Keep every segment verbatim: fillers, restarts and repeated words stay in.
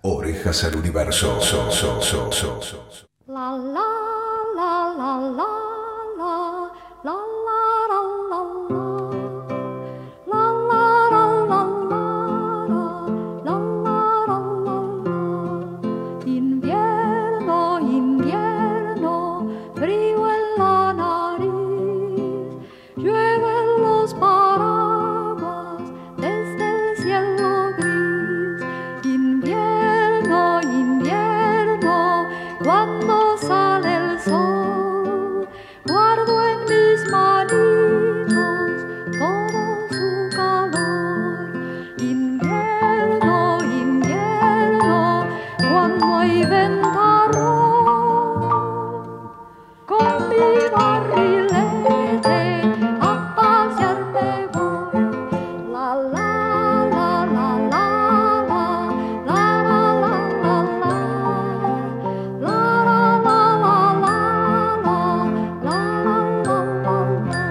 Orejas al universo. So, so, so, so, so. La la la la la la la la la la la la la la la. Invierno, invierno, frío en la nariz, llueven los paraguas desde el cielo gris. Invierno, invierno, cuando sale el sol, guardo en mis manitos todo su calor. Invierno, invierno, cuando hay ventarrón, con mi barrilete a pasear me voy. La la la la la la la la la la la la la la la la la.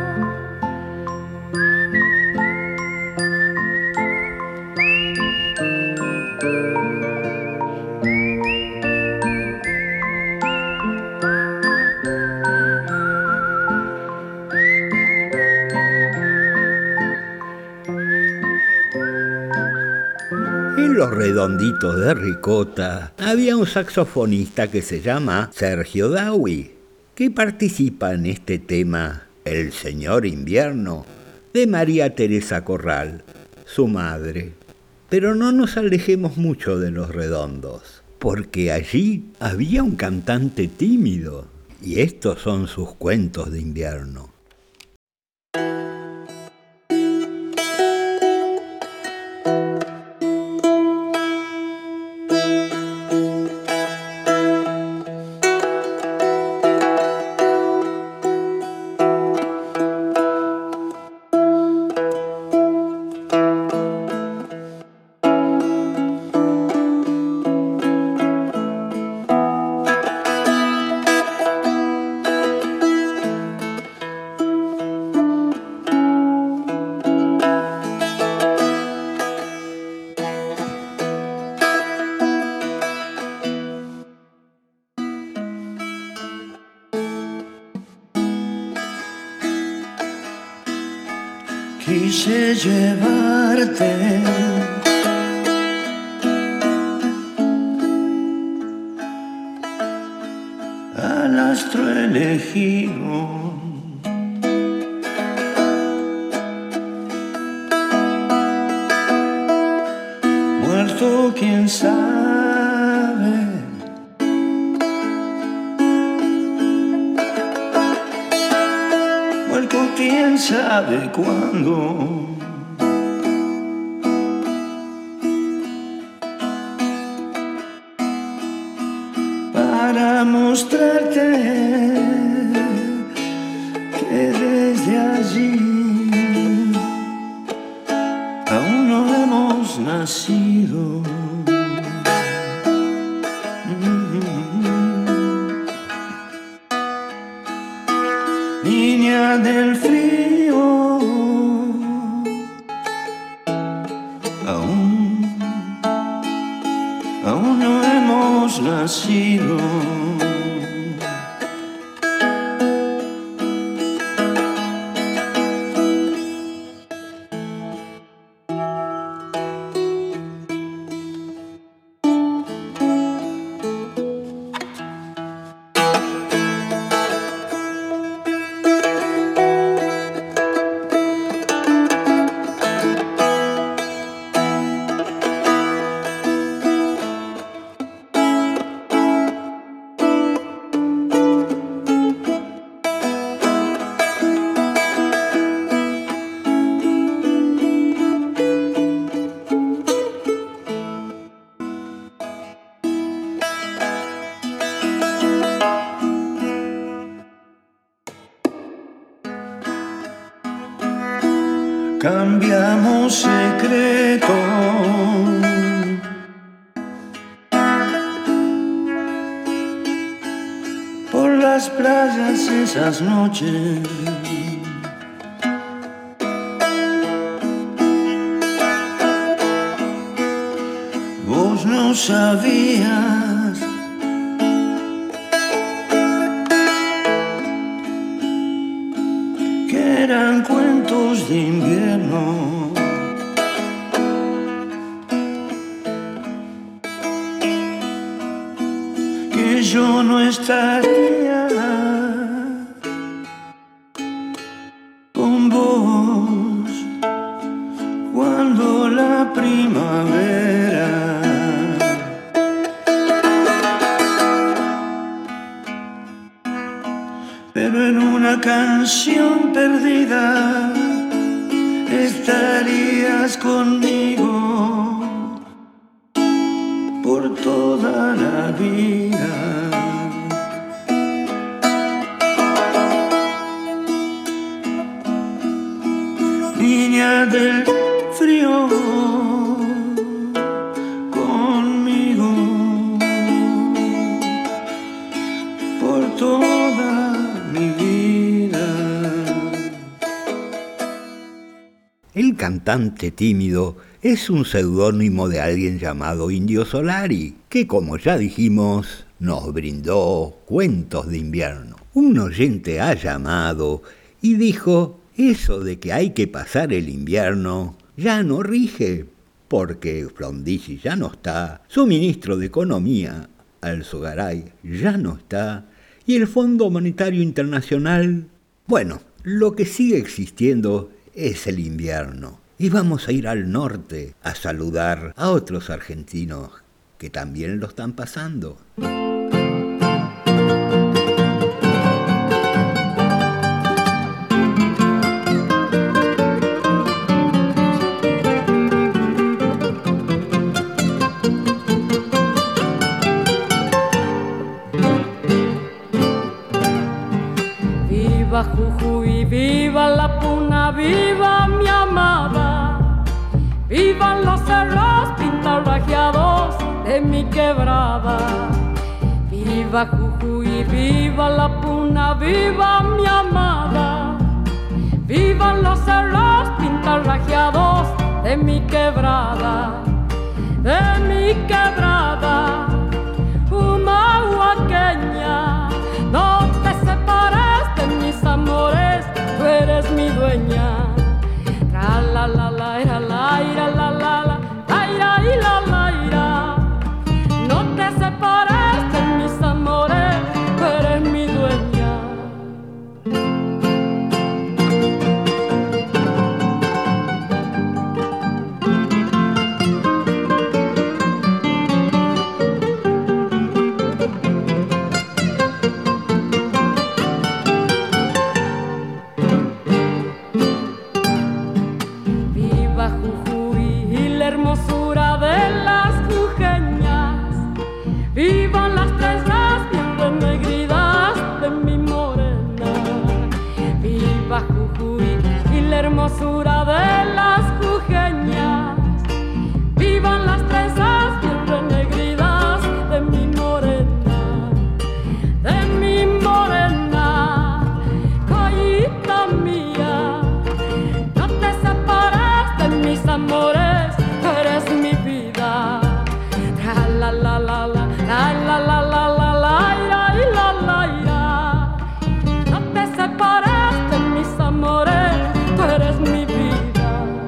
En Los Redonditos de Ricota había un saxofonista que se llama Sergio Dawi, que participa en este tema, El Señor Invierno, de María Teresa Corral, su madre. Pero no nos alejemos mucho de Los Redondos, porque allí había un cantante tímido, y estos son sus cuentos de invierno. Quise llevarte al astro elegido, muerto quién sabe, muerto quién sabe cuándo. Para mostrarte que desde allí aún no hemos nacido. Niña del frío, aún, aún no hemos nacido. Cambiamos secretos por las playas esas noches. Vos no no sabías que eran cuentos de invierno. Que yo no estaría con vos cuando la primavera pero en una canción perdida estarías conmigo por toda la vida. Niña del frío, conmigo por toda mi vida. El cantante tímido es un seudónimo de alguien llamado Indio Solari, que como ya dijimos, nos brindó cuentos de invierno. Un oyente ha llamado y dijo: eso de que hay que pasar el invierno ya no rige, porque Frondizi ya no está, su ministro de Economía, Alzogaray, ya no está, y el Fondo Monetario Internacional, bueno, lo que sigue existiendo es el invierno. Y vamos a ir al norte a saludar a otros argentinos que también lo están pasando. Viva Jujuy, viva la Puna, viva mi amada. Vivan los cerros pintarrajeados de mi quebrada. Viva Jujuy, viva la Puna, viva mi amada. Vivan los cerros pintarrajeados de mi quebrada. De mi quebrada, humahuaqueña, no te separes de mis amores, tú eres mi dueña. Tra la la la ira la ira la la la la ira y la la ira. No te separes de mis amores, tú eres mi dueña. Hermosura de las jujeñas, vivan las trenzas bien renegridas de mi morena. Viva Jujuy y la hermosura de las jujeñas, vivan las trenzas bien renegridas de mi morena. De mi morena, collita mía, no te separes de mis amores, eres mi vida. La la la la la la la la la la ira y la la ira. No te separes de mis amores, tú eres mi vida.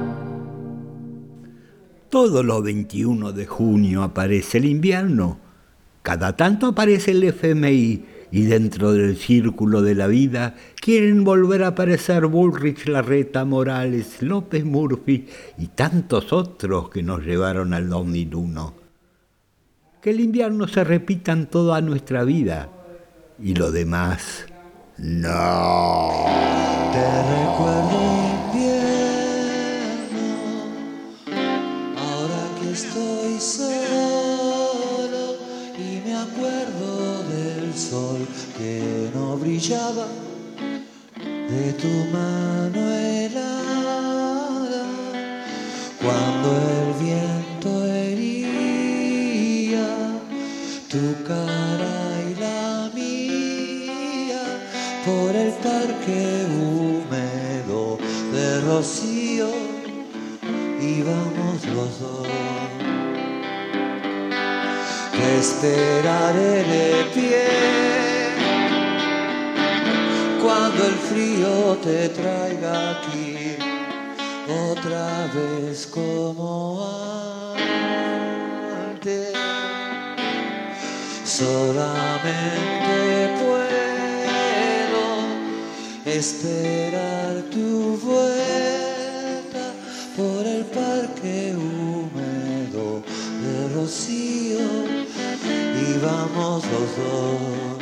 Todos los veintiuno de junio aparece el invierno. Cada tanto aparece el F M I. Y dentro del círculo de la vida quieren volver a aparecer Bullrich, Larreta, Morales, López Murphy y tantos otros que nos llevaron al dos mil uno. Que el invierno se repita en toda nuestra vida y lo demás, no. Te recuerdo invierno, ahora que estoy solo y me acuerdo del sol que no brillaba, de tu mano helada, cuando el viento hería tu cara y la mía, por el parque húmedo de rocío íbamos los dos. te esperaré de pie cuando el frío te traiga aquí otra vez como antes. Solamente puedo esperar tu vuelta por el parque húmedo de Rocío y vamos los dos.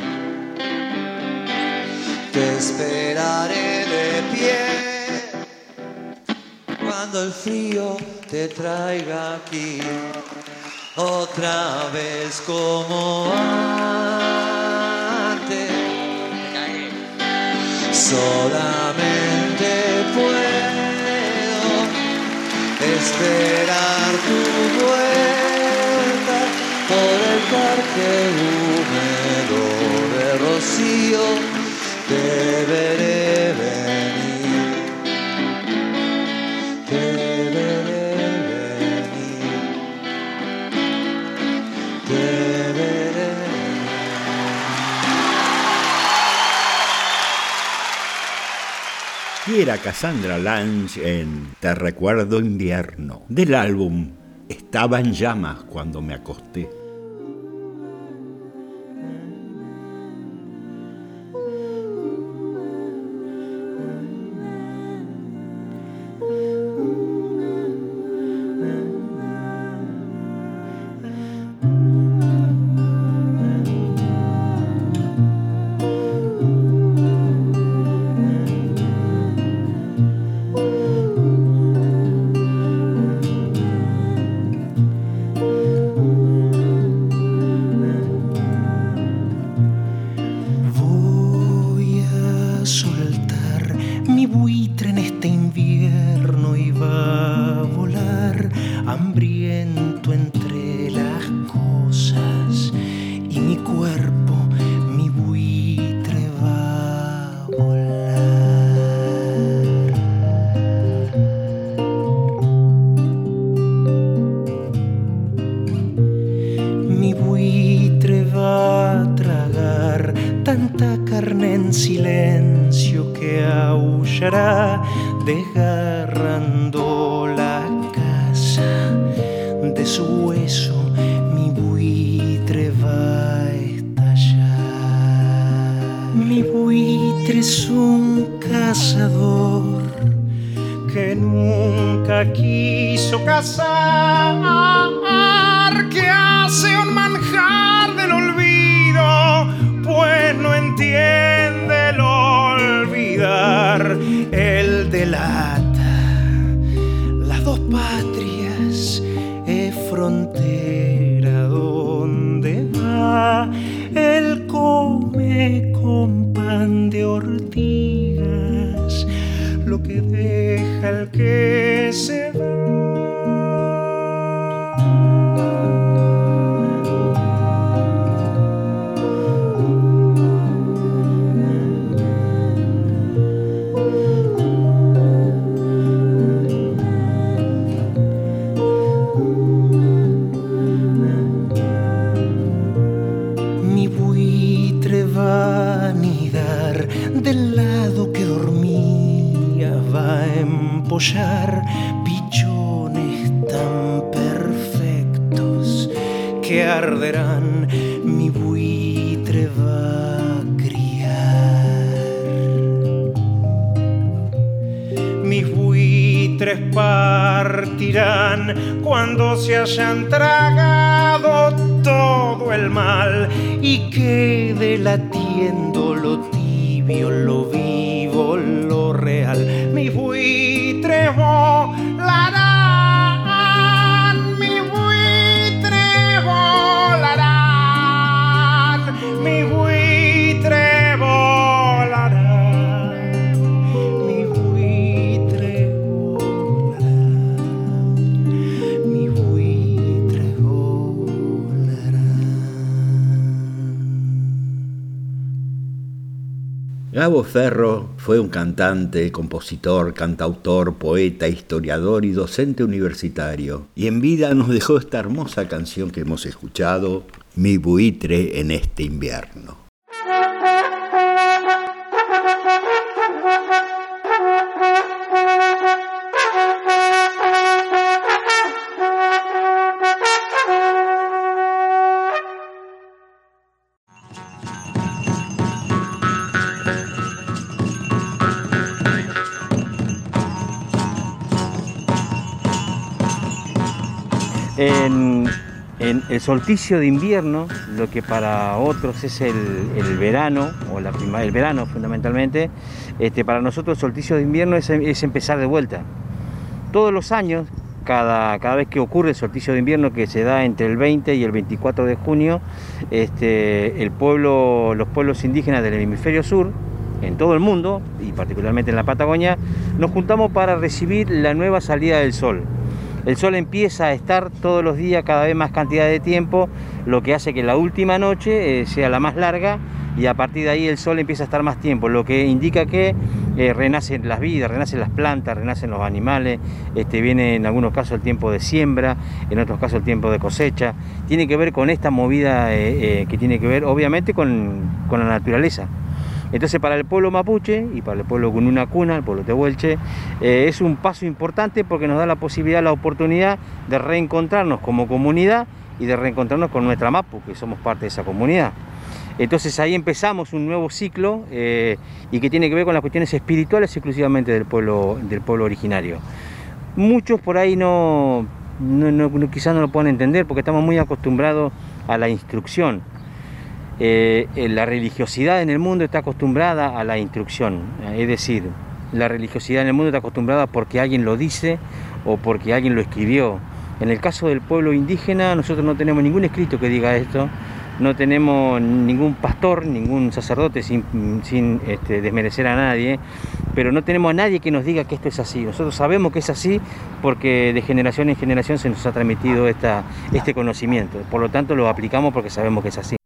Te esperaré de pie cuando el frío te traiga aquí otra vez como antes. Solamente puedo esperar tu vuelta por el parque húmedo de Rocío. Te veré venir, te veré venir, te veré. Y era Cassandra Lange en Te recuerdo invierno, del álbum Estaba en llamas cuando me acosté. Desgarrando la casa de su hueso, mi buitre va a estallar. Mi buitre es un cazador que nunca quiso cazar, que hace un manjar del olvido, pues no entiende el olvidar. El delata las dos patrias, es frontera donde va. Él come con pan de ortigas lo que deja el que se va. Del lado que dormía va a empollar pichones tan perfectos que arderán. Mi buitre va a criar. Mis buitres partirán cuando se hayan tragado todo el mal y quede latiendo lo tibio, lo vivo, lo real. Mis buitres volarán, mis buitres volarán, mis buitres volarán, mis buitres volarán, mis buitres volarán. Gabo Ferro fue un cantante, compositor, cantautor, poeta, historiador y docente universitario. Y en vida nos dejó esta hermosa canción que hemos escuchado, Mi buitre en este invierno. En, en el solsticio de invierno, lo que para otros es el, el verano, o la prima, el verano fundamentalmente, este, para nosotros el solsticio de invierno es, es empezar de vuelta. Todos los años, cada, cada vez que ocurre el solsticio de invierno, que se da entre el veinte y el veinticuatro de junio, este, el pueblo, los pueblos indígenas del hemisferio sur, en todo el mundo, y particularmente en la Patagonia, nos juntamos para recibir la nueva salida del sol. El sol empieza a estar todos los días, cada vez más cantidad de tiempo, lo que hace que la última noche eh, sea la más larga, y a partir de ahí el sol empieza a estar más tiempo, lo que indica que eh, renacen las vidas, renacen las plantas, renacen los animales, este, viene en algunos casos el tiempo de siembra, en otros casos el tiempo de cosecha. Tiene que ver con esta movida eh, eh, que tiene que ver obviamente con, con la naturaleza. Entonces, para el pueblo mapuche y para el pueblo Gununa Cuna, el pueblo tehuelche, eh, es un paso importante porque nos da la posibilidad, la oportunidad de reencontrarnos como comunidad y de reencontrarnos con nuestra Mapu, que somos parte de esa comunidad. Entonces ahí empezamos un nuevo ciclo eh, y que tiene que ver con las cuestiones espirituales exclusivamente del pueblo, del pueblo originario. Muchos por ahí no, no, no, quizás no lo puedan entender porque estamos muy acostumbrados a la instrucción. Eh, la religiosidad en el mundo está acostumbrada a la instrucción, es decir, la religiosidad en el mundo está acostumbrada porque alguien lo dice o porque alguien lo escribió. En el caso del pueblo indígena, nosotros no tenemos ningún escrito que diga esto, no tenemos ningún pastor, ningún sacerdote, sin, sin este, desmerecer a nadie, pero no tenemos a nadie que nos diga que esto es así. Nosotros sabemos que es así porque de generación en generación se nos ha transmitido esta, este conocimiento, por lo tanto lo aplicamos porque sabemos que es así.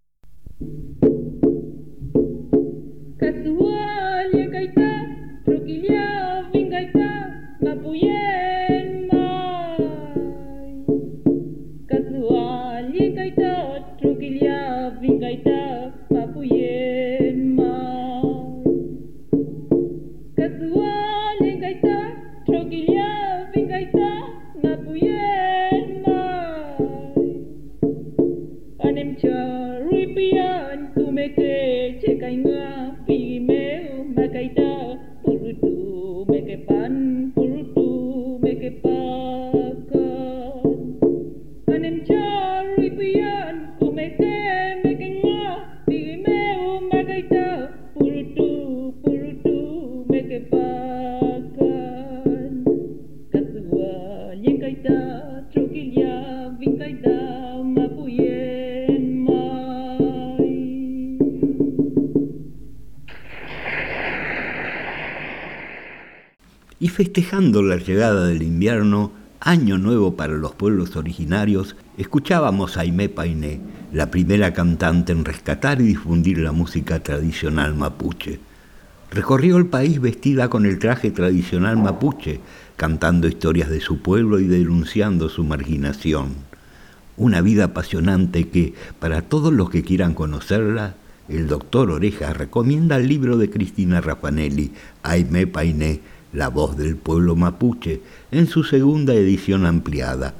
Y festejando la llegada del invierno, año nuevo para los pueblos originarios, escuchábamos a Aimé Painé, la primera cantante en rescatar y difundir la música tradicional mapuche. Recorrió el país vestida con el traje tradicional mapuche, cantando historias de su pueblo y denunciando su marginación. Una vida apasionante que, para todos los que quieran conocerla, el doctor Oreja recomienda el libro de Cristina Raffanelli, Aimé Painé, la voz del pueblo mapuche, en su segunda edición ampliada.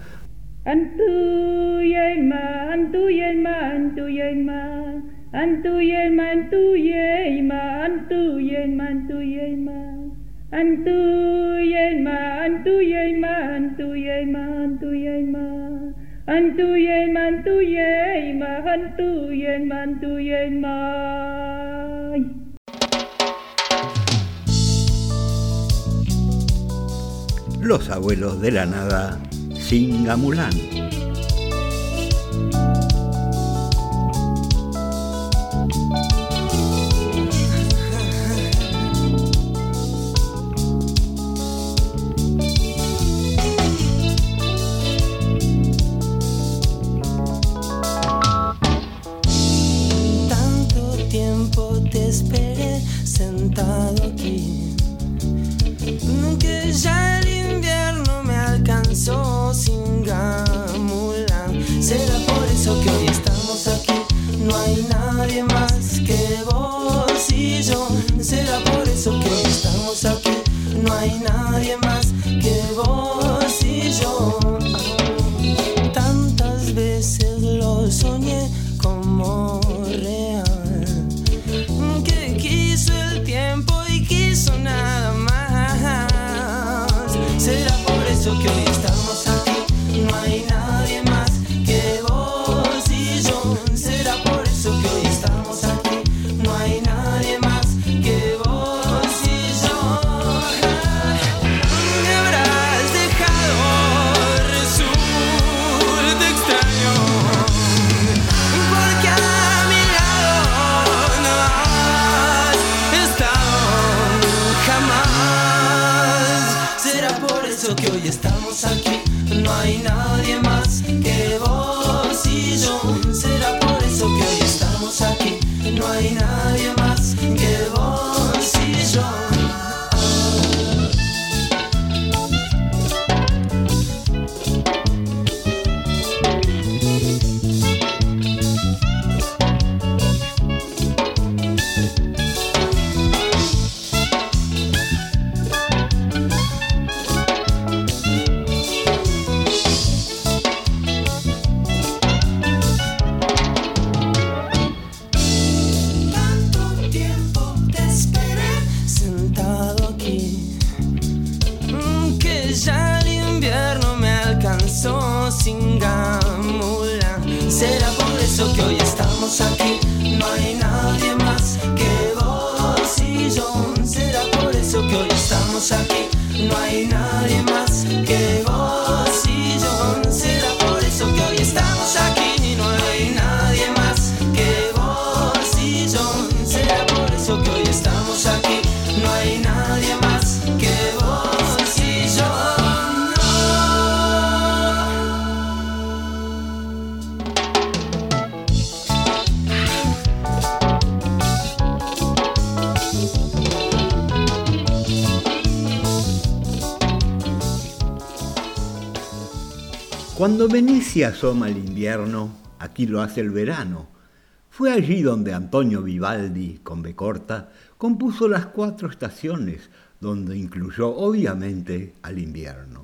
Antuyelma, Antuyelma, Antuyelma, Antuyelma, Antuyelma, Antuyelma, Antuyelma, Antuyelma, Antuyelma, Antuyelma, Antuyelma, Antuyelma, Antuyelma, Antuyelma, Antuyelma. Los abuelos de la nada, Singamulán. Tanto tiempo te esperé sentado aquí, que ya el invierno me alcanzó sin gamu. no hay nadie más que vos y yo. Tantas veces lo soñé como real, que quiso el tiempo y quiso nada más. Será por eso que hoy estamos aquí, no hay nadie más que vos y yo. Será por eso que hoy estamos aquí, no hay nadie más que vos y yo. Me habrás dejado, resulta extraño, porque a mi lado no has estado jamás. Será por eso que hoy estamos aquí, no hay nadie más que vos y yo. Será por eso que hoy estamos aquí, no hay nadie más que vos y yo. Será por eso que hoy estamos aquí, no hay nadie más que vos y yo. Será por eso que hoy estamos aquí, no hay nadie más que vos y yo. Será por eso que hoy estamos aquí, no hay nadie más que vos y yo. Será por eso que hoy estamos aquí, no hay nadie más que vos y yo. Cuando Venecia asoma el invierno, aquí lo hace el verano. Fue allí donde Antonio Vivaldi, con B corta, compuso las cuatro estaciones, donde incluyó obviamente al invierno.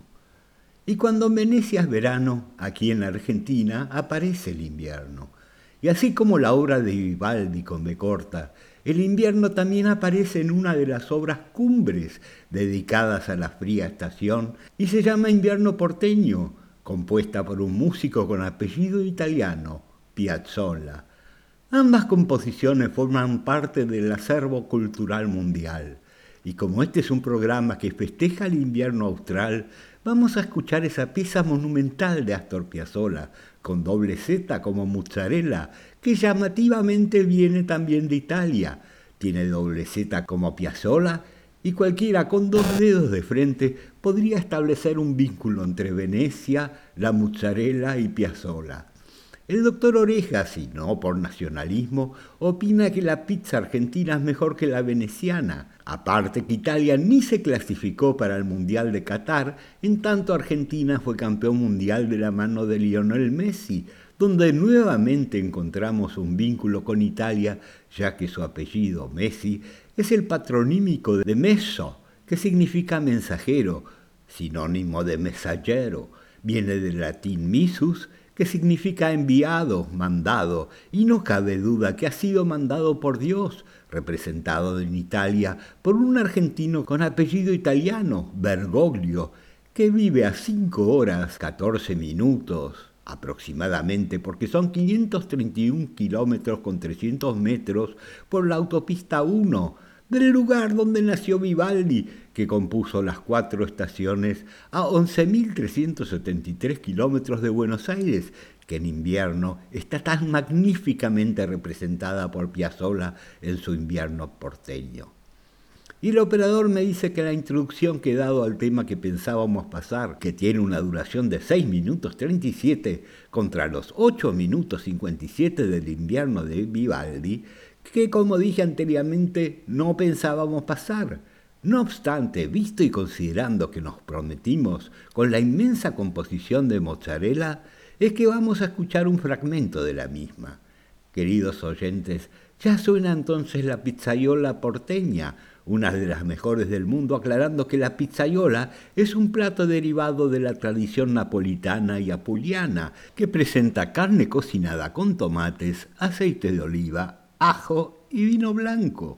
Y cuando en Venecia es verano, aquí en la Argentina aparece el invierno. Y así como la obra de Vivaldi con B corta, el invierno también aparece en una de las obras cumbres dedicadas a la fría estación y se llama Invierno porteño, compuesta por un músico con apellido italiano, Piazzolla. Ambas composiciones forman parte del acervo cultural mundial. Y como este es un programa que festeja el invierno austral, vamos a escuchar esa pieza monumental de Astor Piazzolla, con doble Z como mozzarella, que llamativamente viene también de Italia. Tiene doble Z como Piazzolla, y cualquiera con dos dedos de frente podría establecer un vínculo entre Venecia, la mozzarella y Piazzolla. El doctor Orejas, y no por nacionalismo, opina que la pizza argentina es mejor que la veneciana. Aparte que Italia ni se clasificó para el Mundial de Qatar, en tanto Argentina fue campeón mundial de la mano de Lionel Messi, donde nuevamente encontramos un vínculo con Italia, ya que su apellido, Messi, es el patronímico de messo, que significa mensajero, sinónimo de mensajero. Viene del latín missus, que significa enviado, mandado, y no cabe duda que ha sido mandado por Dios, representado en Italia por un argentino con apellido italiano, Bergoglio, que vive a cinco horas catorce minutos aproximadamente, porque son quinientos treinta y un kilómetros con trescientos metros por la autopista uno, del lugar donde nació Vivaldi, que compuso las cuatro estaciones a once mil trescientos setenta y tres kilómetros de Buenos Aires, que en invierno está tan magníficamente representada por Piazzolla en su Invierno porteño. Y el operador me dice que la introducción que he dado al tema que pensábamos pasar, que tiene una duración de seis minutos treinta y siete contra los ocho minutos cincuenta y siete del Invierno de Vivaldi, que como dije anteriormente no pensábamos pasar. No obstante, visto y considerando que nos prometimos con la inmensa composición de mozzarella, es que vamos a escuchar un fragmento de la misma. Queridos oyentes, ya suena entonces la pizzaiola porteña, una de las mejores del mundo, aclarando que la pizzaiola es un plato derivado de la tradición napolitana y apuliana, que presenta carne cocinada con tomates, aceite de oliva, ajo y vino blanco.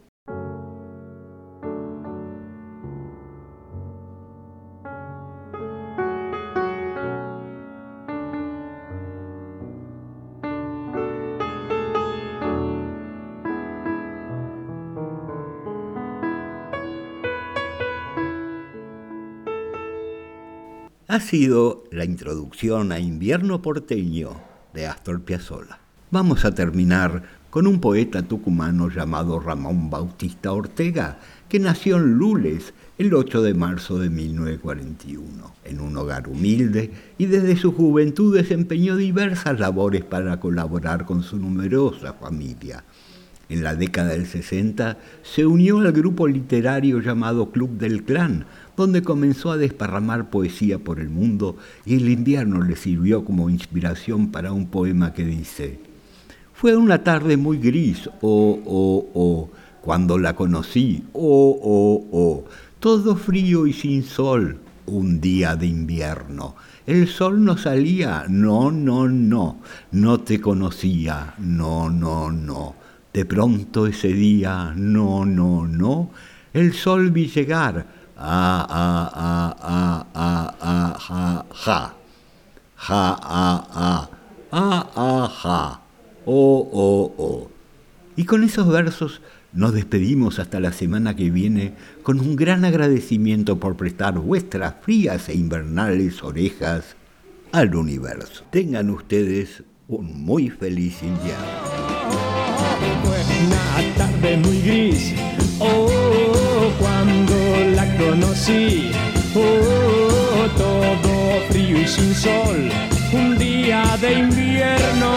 Ha sido la introducción a Invierno porteño de Astor Piazzolla. Vamos a terminar con un poeta tucumano llamado Ramón Bautista Ortega, que nació en Lules el ocho de marzo de mil novecientos cuarenta y uno, en un hogar humilde, y desde su juventud desempeñó diversas labores para colaborar con su numerosa familia. En la década del sesenta se unió al grupo literario llamado Club del Clan, donde comenzó a desparramar poesía por el mundo, y el invierno le sirvió como inspiración para un poema que dice: fue una tarde muy gris, oh, oh, oh, cuando la conocí, oh, oh, oh, todo frío y sin sol, un día de invierno. El sol no salía, no, no, no, no te conocía, no, no, no. De pronto ese día, no, no, no, el sol vi llegar, ah, ah, ah, ah, ah, ah, ja, ja, ja, ah, ah, ah, ah, ja, oh, oh, oh. Y con esos versos nos despedimos hasta la semana que viene con un gran agradecimiento por prestar vuestras frías e invernales orejas al universo. Tengan ustedes un muy feliz invierno. Fue una tarde muy gris, oh, cuando la conocí, oh, todo frío y sin sol, un día de invierno.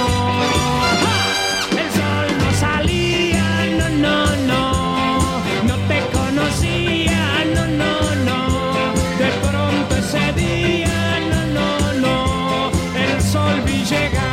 El sol no salía, no, no, no, no te conocía, no, no, no, de pronto ese día, no, no, no, el sol vi llegar.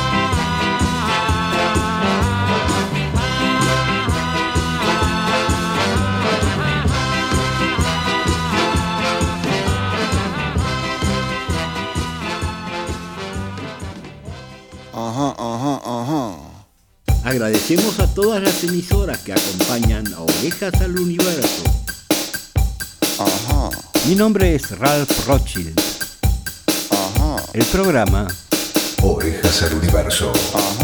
Agradecemos a todas las emisoras que acompañan a Orejas al Universo. Ajá. Mi nombre es Ralph Rothschild. Ajá. El programa Orejas al Universo. Ajá.